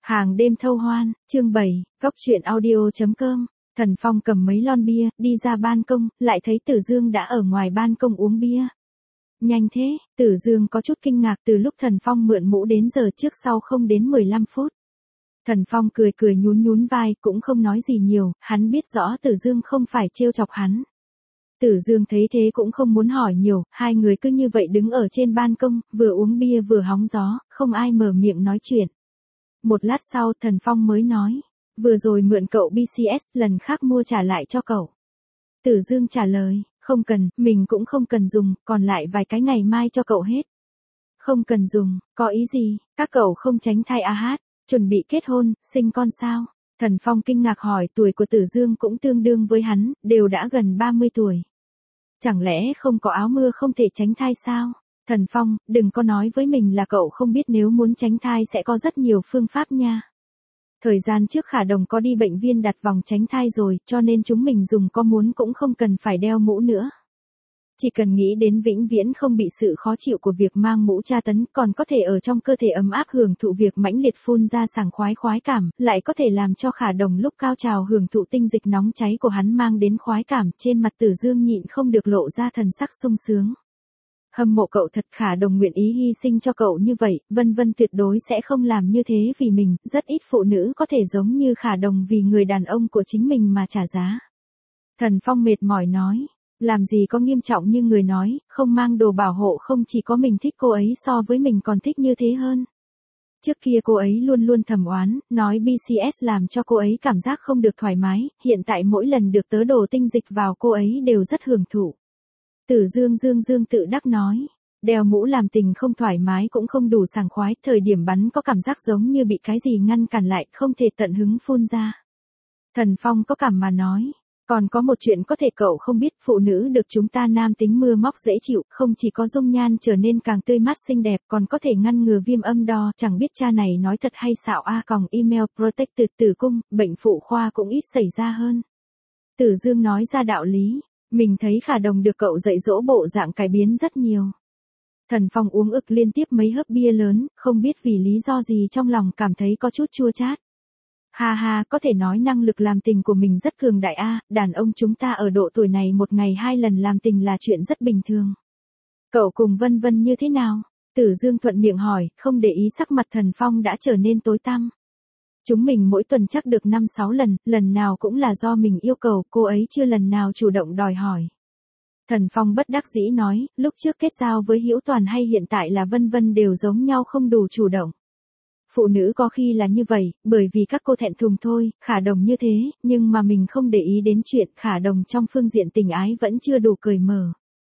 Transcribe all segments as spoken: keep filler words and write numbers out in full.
Hàng đêm thâu hoan, chương bảy, cóc truyện audio.com. Thần Phong cầm mấy lon bia, đi ra ban công, lại thấy Tử Dương đã ở ngoài ban công uống bia. Nhanh thế, Tử Dương có chút kinh ngạc từ lúc Thần Phong mượn mũ đến giờ trước sau không đến mười lăm phút. Thần Phong cười cười nhún nhún vai cũng không nói gì nhiều, hắn biết rõ Tử Dương không phải trêu chọc hắn. Tử Dương thấy thế cũng không muốn hỏi nhiều, hai người cứ như vậy đứng ở trên ban công, vừa uống bia vừa hóng gió, không ai mở miệng nói chuyện. Một lát sau Thần Phong mới nói, vừa rồi mượn cậu bê xê ét, lần khác mua trả lại cho cậu. Tử Dương trả lời, không cần, mình cũng không cần dùng, còn lại vài cái ngày mai cho cậu hết. Không cần dùng, có ý gì, các cậu không tránh thai à hát, chuẩn bị kết hôn, sinh con sao? Thần Phong kinh ngạc hỏi tuổi của Tử Dương cũng tương đương với hắn, đều đã gần ba mươi tuổi. Chẳng lẽ không có áo mưa không thể tránh thai sao? Thần Phong, đừng có nói với mình là cậu không biết nếu muốn tránh thai sẽ có rất nhiều phương pháp nha. Thời gian trước Khả Đồng có đi bệnh viện đặt vòng tránh thai rồi, cho nên chúng mình dùng có muốn cũng không cần phải đeo mũ nữa. Chỉ cần nghĩ đến vĩnh viễn không bị sự khó chịu của việc mang mũ tra tấn, còn có thể ở trong cơ thể ấm áp hưởng thụ việc mãnh liệt phun ra sảng khoái khoái cảm, lại có thể làm cho Khả Đồng lúc cao trào hưởng thụ tinh dịch nóng cháy của hắn mang đến khoái cảm, trên mặt Tử Dương nhịn không được lộ ra thần sắc sung sướng. Hâm mộ cậu thật, Khả Đồng nguyện ý hy sinh cho cậu như vậy, Vân Vân tuyệt đối sẽ không làm như thế vì mình, rất ít phụ nữ có thể giống như Khả Đồng vì người đàn ông của chính mình mà trả giá. Thần Phong mệt mỏi nói, làm gì có nghiêm trọng như người nói, không mang đồ bảo hộ không chỉ có mình thích cô ấy so với mình còn thích như thế hơn. Trước kia cô ấy luôn luôn thầm oán, nói bê xê ét làm cho cô ấy cảm giác không được thoải mái, hiện tại mỗi lần được tớ đổ tinh dịch vào cô ấy đều rất hưởng thụ. Tử Dương Dương Dương tự đắc nói, đeo mũ làm tình không thoải mái cũng không đủ sảng khoái, thời điểm bắn có cảm giác giống như bị cái gì ngăn cản lại, không thể tận hứng phun ra. Thần Phong có cảm mà nói, còn có một chuyện có thể cậu không biết, phụ nữ được chúng ta nam tính mưa móc dễ chịu, không chỉ có dung nhan trở nên càng tươi mát xinh đẹp, còn có thể ngăn ngừa viêm âm đo, chẳng biết cha này nói thật hay xạo a còng email protected tử cung, bệnh phụ khoa cũng ít xảy ra hơn. Tử Dương nói ra đạo lý. Mình thấy Khả Đồng được cậu dạy dỗ bộ dạng cải biến rất nhiều. Thần Phong uống ực liên tiếp mấy hớp bia lớn, không biết vì lý do gì trong lòng cảm thấy có chút chua chát. Ha ha, có thể nói năng lực làm tình của mình rất cường đại a, đàn ông chúng ta ở độ tuổi này một ngày hai lần làm tình là chuyện rất bình thường. Cậu cùng Vân Vân như thế nào? Tử Dương thuận miệng hỏi, không để ý sắc mặt Thần Phong đã trở nên tối tăm. Chúng mình mỗi tuần chắc được năm sáu lần, lần nào cũng là do mình yêu cầu, cô ấy chưa lần nào chủ động đòi hỏi. Thần Phong bất đắc dĩ nói, lúc trước kết giao với Hữu Toàn hay hiện tại là Vân Vân đều giống nhau không đủ chủ động. Phụ nữ có khi là như vậy, bởi vì các cô thẹn thùng thôi, Khả Đồng như thế, nhưng mà mình không để ý đến chuyện Khả Đồng trong phương diện tình ái vẫn chưa đủ cởi mở.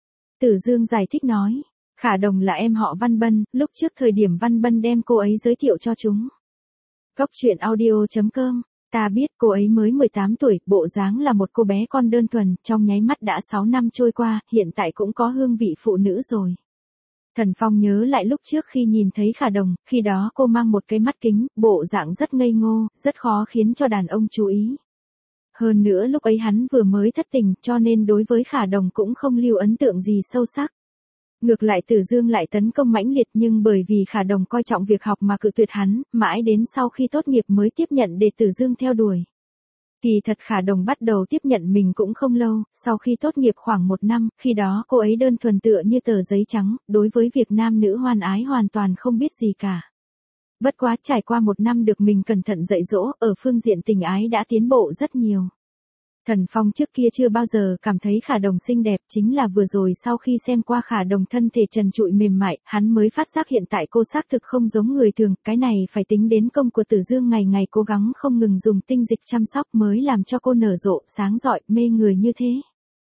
Tử Dương giải thích nói, Khả Đồng là em họ Văn Bân, lúc trước thời điểm Văn Bân đem cô ấy giới thiệu cho chúng. Cóc truyện audio.com, ta biết cô ấy mới mười tám tuổi, bộ dáng là một cô bé con đơn thuần, trong nháy mắt đã sáu năm trôi qua, hiện tại cũng có hương vị phụ nữ rồi. Thần Phong nhớ lại lúc trước khi nhìn thấy Khả Đồng, khi đó cô mang một cái mắt kính, bộ dạng rất ngây ngô, rất khó khiến cho đàn ông chú ý. Hơn nữa lúc ấy hắn vừa mới thất tình, cho nên đối với Khả Đồng cũng không lưu ấn tượng gì sâu sắc. Ngược lại Tử Dương lại tấn công mãnh liệt, nhưng bởi vì Khả Đồng coi trọng việc học mà cự tuyệt hắn, mãi đến sau khi tốt nghiệp mới tiếp nhận để Tử Dương theo đuổi. Kỳ thật Khả Đồng bắt đầu tiếp nhận mình cũng không lâu, sau khi tốt nghiệp khoảng một năm, khi đó cô ấy đơn thuần tựa như tờ giấy trắng, đối với việc nam nữ hoan ái hoàn toàn không biết gì cả. Bất quá trải qua một năm được mình cẩn thận dạy dỗ, ở phương diện tình ái đã tiến bộ rất nhiều. Thần Phong trước kia chưa bao giờ cảm thấy Khả Đồng xinh đẹp, chính là vừa rồi sau khi xem qua Khả Đồng thân thể trần trụi mềm mại, hắn mới phát giác hiện tại cô xác thực không giống người thường, cái này phải tính đến công của Tử Dương ngày ngày cố gắng không ngừng dùng tinh dịch chăm sóc mới làm cho cô nở rộ, sáng rọi, mê người như thế.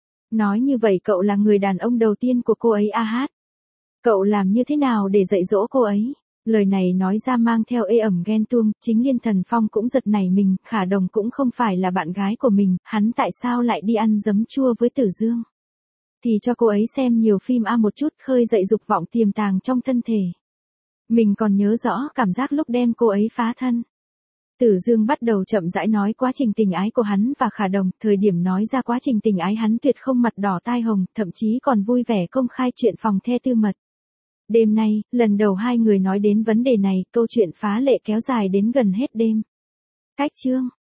Nói như vậy cậu là người đàn ông đầu tiên của cô ấy a hát. Cậu làm như thế nào để dạy dỗ cô ấy? Lời này nói ra mang theo ê ẩm ghen tuông, chính liên Thần Phong cũng giật nảy mình, Khả Đồng cũng không phải là bạn gái của mình, hắn tại sao lại đi ăn giấm chua với Tử Dương? Thì cho cô ấy xem nhiều phim A một chút, khơi dậy dục vọng tiềm tàng trong thân thể. Mình còn nhớ rõ cảm giác lúc đem cô ấy phá thân. Tử Dương bắt đầu chậm rãi nói quá trình tình ái của hắn và Khả Đồng, thời điểm nói ra quá trình tình ái hắn tuyệt không mặt đỏ tai hồng, thậm chí còn vui vẻ công khai chuyện phòng the tư mật. Đêm nay, lần đầu hai người nói đến vấn đề này, câu chuyện phá lệ kéo dài đến gần hết đêm. Cách chương